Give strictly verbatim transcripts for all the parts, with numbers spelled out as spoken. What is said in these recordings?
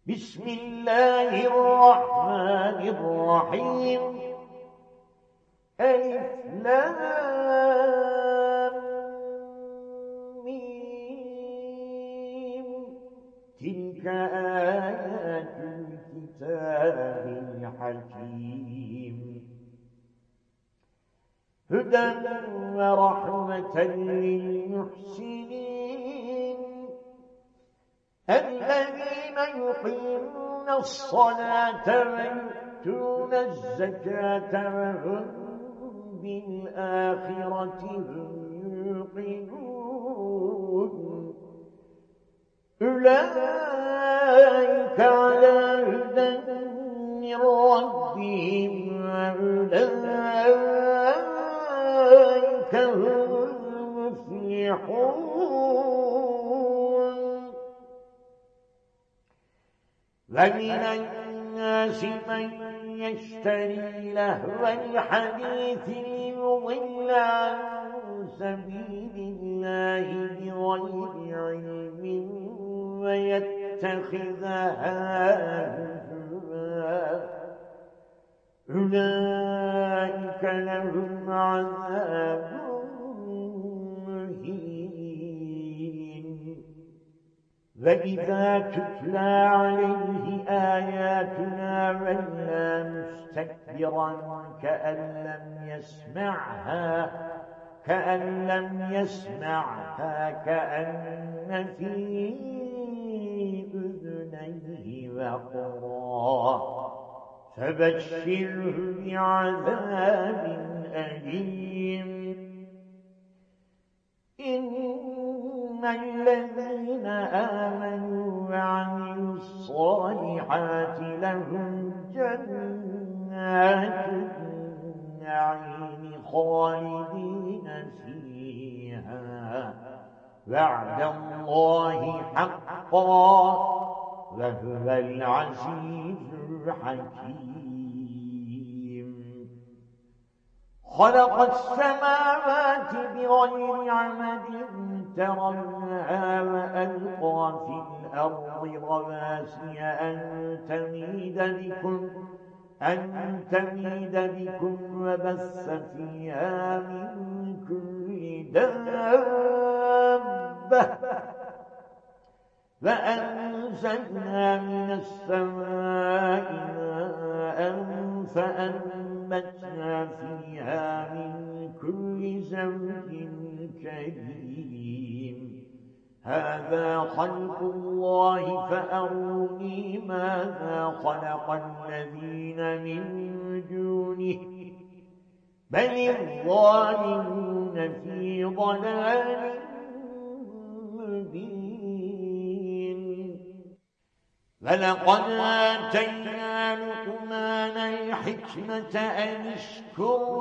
بسم الله الرحمن الرحيم ألف لام ميم تلك آيات الكتاب الحكيم هدى ورحمة للمحسنين الذين يقيمون الصلاة ويؤتون الزكاة وهم بالآخرة هم يوقنون أولئك على هدى من ربهم وأولئك هم المفلحون ومن الناس من يشتري لهو الحديث ليضل عن سبيل الله بغير علم ويتخذها هزوا أولئك لهم عذاب وَإِذَا تُتْلَى عَلَيْهِ آيَاتُنَا وَلَّى مُسْتَكْبِرًا كَأَن لَّمْ يَسْمَعْهَا كَأَن لَّمْ يَسْمَعْهَا كَأَنَّ فِي أُذُنَيْهِ وَقْرًا فَبَشِّرْهُ بِعَذَابٍ أَلِيمٍ إِنَّ الذين آمنوا وعملوا الصالحات لهم جنات النعيم خالدين فيها وعد الله حقا وهو العزيز الحكيم خلق السماوات بغير عمد ترونها وألقى في الأرض رواسي أن تميد بكم أن تميد بكم وبث فيها من كل دابة وأنزلنا من السماء ماء فأنبتنا فيها من كل زوج كريم هذا خلق الله فأروني ماذا خلق الذين من دونه بل الظالمون في ضلال مبين ولقد آتينا لقمان الحكمة أن اشكر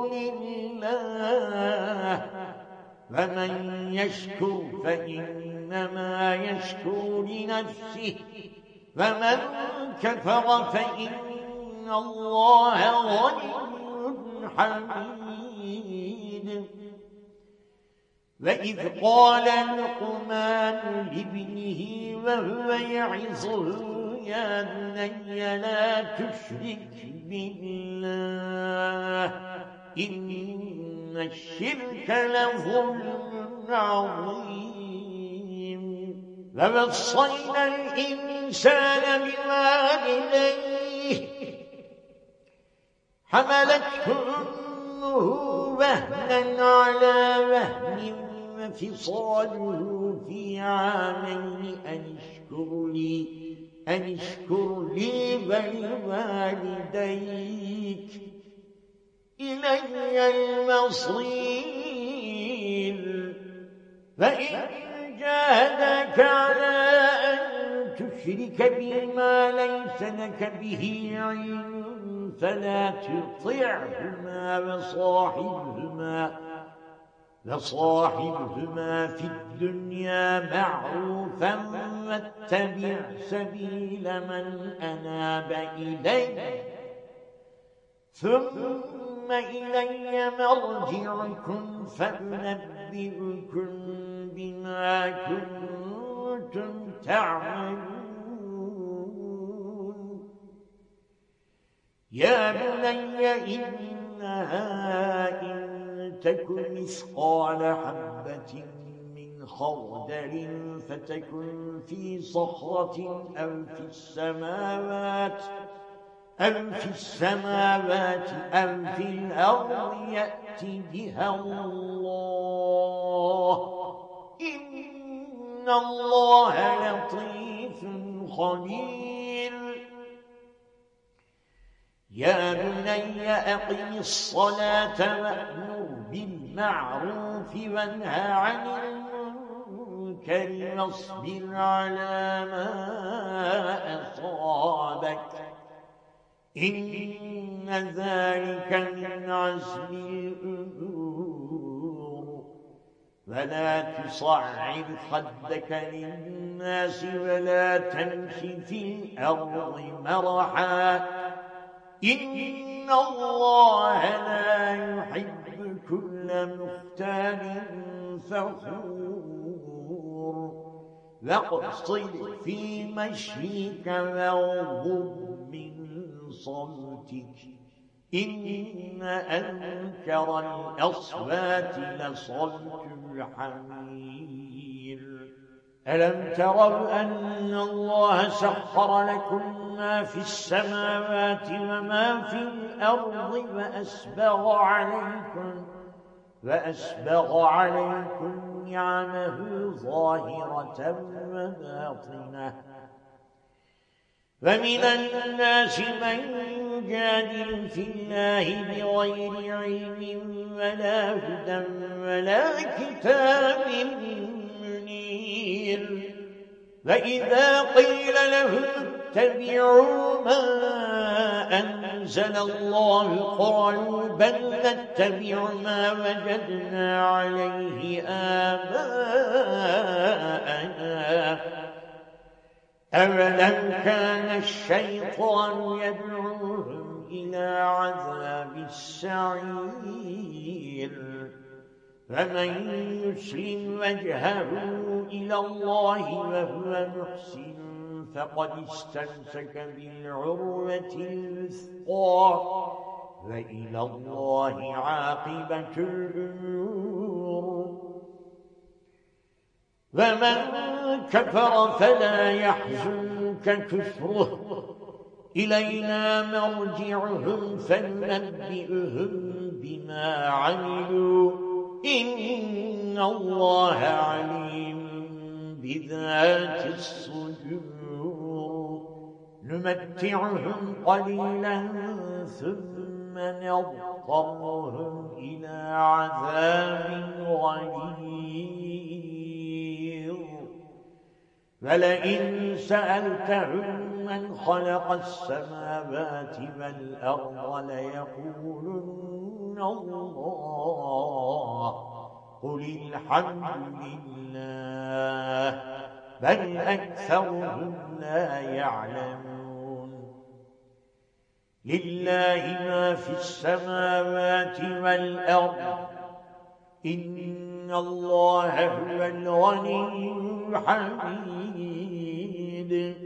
لله ومن يشكر فإنما يشكر لنفسه ومن كفر فإن الله غني حميد وإذ قال لقمان لابنه وهو يعظه يا بني لا تشرك بالله إن الشرك لظلم عظيم ووصينا الإنسان بوالديه حملته أمه وهنا على وهن وفصاله في عامين أن اشكر لي أن اشكر لي ولوالديك إلي المصير فإن جاهدك على أن تشرك بما ليس لك به علم فلا تطعهما وصاحبهما وصاحبهما في الدنيا معروفا واتبع سبيل من أناب إليه ثم إلي مرجعكم فأنبئكم بما كنتم تعملون يا بني إنها إن تك مثقال حبة من خردل فتكن في صخرة أو في السماوات أو في السماوات أو في الأرض يأتي بها الله إن الله لطيف خبير يا بني أقم الصلاة وأمر بالمعروف وانهى عن المنكر واصبر على ما أصابك إن ذلك من عزم الأمور ولا تصعر خدك للناس ولا تمش في الأرض مرحا إن الله لا يحب كل مختال فخور واقصد في مشيك واغضب من صوتك إن أنكر الأصوات لصوت الحمير ألم تروا أن الله سخر لكم ما في السماوات وما في الأرض وأسبغ عليكم وأسبغ عليكم نعمه ظاهرة وباطنة ومن الناس من يجادل في الله بغير علم ولا هدى ولا كتاب منير وإذا قيل لهم اتبعوا ما أنزل الله قالوا بل نتبع ما وجدنا عليه آباءنا أولم كان الشيطان يدعوهم إلى عذاب السعير فمن يسلم وجهه إلى الله وهو محسن فقد استمسك بالعروة الوثقى وإلى الله عاقبة الأمور ومن كفر فلا يحزنك كفره إلينا مرجعهم فننبئهم بما عملوا إن الله عليم بذات الصدور نمتعهم قليلا ثم نضطرهم إلى عذاب غليظ ولئن سألتهم من خلق السماوات والأرض ليقولن الله قل الحمد لله بل أكثرهم لا يعلمون لله ما في السماوات والأرض إن الله هو الغني الحميد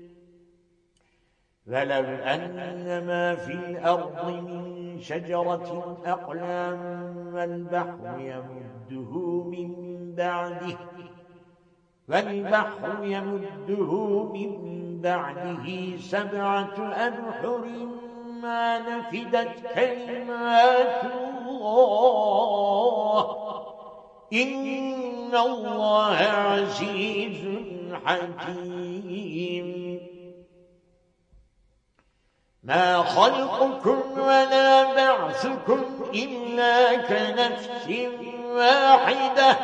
ولو أن ما في الأرض من شجرة أقلام والبحر يمده من بعده والبحر يمده من بعده سبعة أبحر ما نفدت كلمات الله إن الله عزيز حكيم ما خلقكم ولا بعثكم إلا كنفس واحدة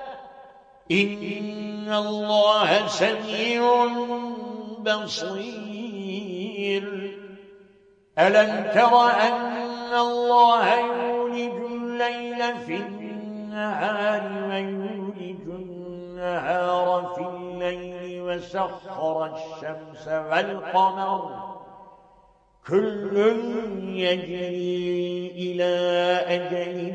إن الله سميع بصير ألم تر أن الله يولج الليل في النهار ويولج النهار في الليل وسخر الشمس والقمر كل يجري إلى أجل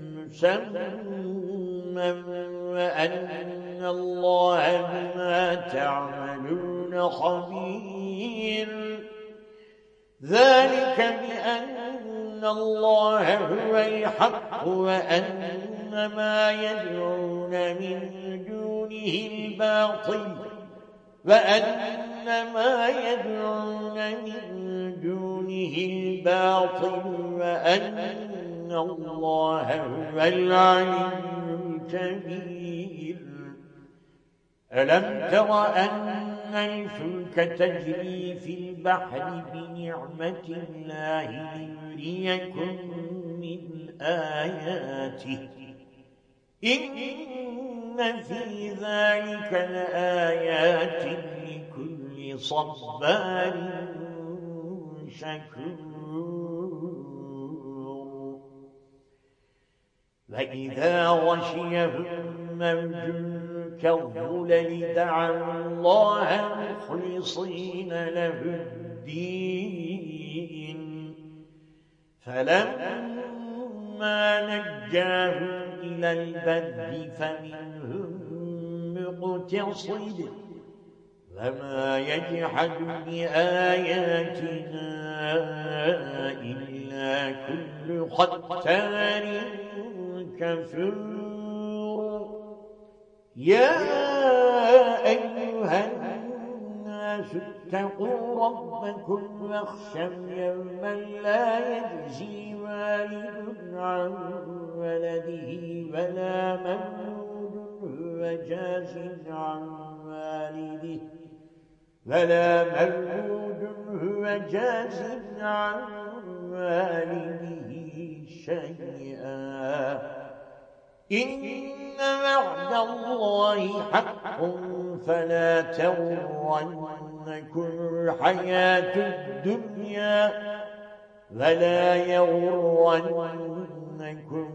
مسمى وأن الله بما تعملون خبير ذلك ذلك بأن الله هو الحق وأن ما يدعون من دونه الباطل وأن ما يدعون من دونه الباطل وأن الله هو العلي الكبير. ألم تر أن الفلك تجري في البحر بنعمة الله ليريكم من آياته إن في ذلك لآيات لكل صبار شكور. وإذا غشيهم موج كالظلل دعوا الله مخلصين له الدين فلما نجاهم إلى البر فمنهم مقتصد وما يجحد بآياتنا إلا كل ختار كفور. يا أيها الناس اتقوا ربكم واخشوا يوما لا يجزي والد عن ولده ولا مولود هو جاز عن والده ولا مولود هو جاز عن والده شيئا إن وعد الله حق فلا تغرنكم الحياة الدنيا ولا يغرنكم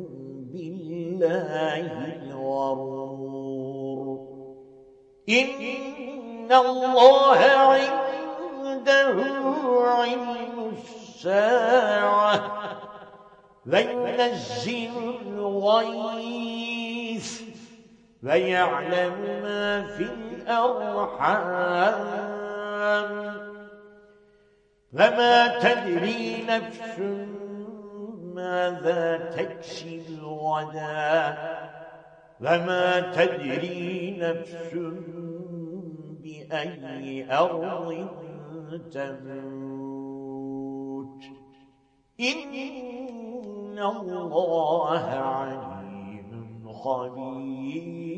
بالله الغرور. إن الله عنده علم الساعة وينزل الغيث ويعلم ما في الأرحام وما تدري نفس ماذا تكسب غدا وما تدري نفس بأي أرض تموت إن الله عليم خبير.